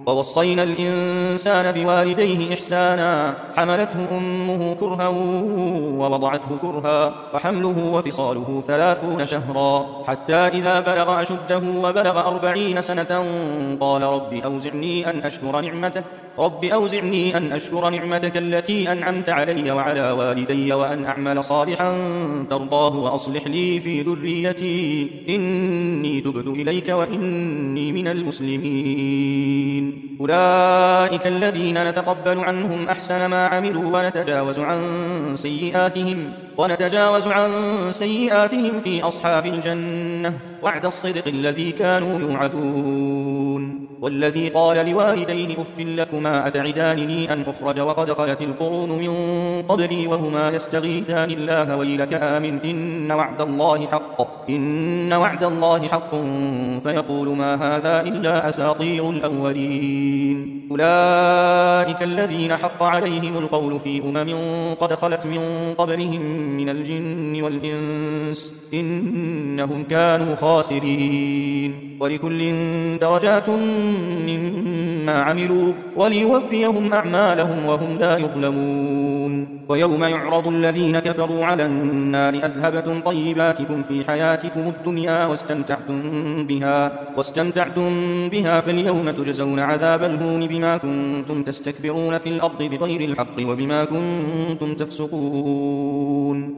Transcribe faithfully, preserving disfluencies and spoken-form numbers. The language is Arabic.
ووصينا الإنسان بوالديه إحسانا حملته أمه كرها ووضعته كرها وحمله وفصاله ثلاثون شهرا حتى إذا بلغ أشده وبلغ أربعين سنة قال رب أوزعني أن أشكر نعمتك رب أوزعني أن أشكر نعمتك التي أنعمت علي وعلى والدي وأن أعمل صالحا ترضاه وأصلح لي في ذريتي إني تبت إليك وإني من المسلمين. أولئك الذين نتقبل عنهم أحسن ما عملوا ونتجاوز عن سيئاتهم ونتجاوز عن سيئاتهم في أصحاب الجنة وعد الصدق الذي كانوا يوعدون. والذي قال لوالديه أف لكما أتعدانني أن أخرج وقد خلت القرون من قبلي وهما يستغيثان الله ويلك آمن إن وعد الله حق إن وعد الله حق فيقول ما هذا إلا أساطير الأولين. أولئك الذين حق عليهم القول في أمم قد خلت من قبلهم من الجن والإنس إنهم كانوا خاسرين. ولكل درجات مما عملوا وليوفيهم أعمالهم وهم لا يظلمون. ويوم يعرض الذين كفروا على النار أذهبتم طيباتكم في حياتكم الدنيا واستمتعتم بها واستمتعتم بها فاليوم تجزون عذاب الهون بما كنتم تستكبرون في الأرض بغير الحق وبما كنتم تفسقون.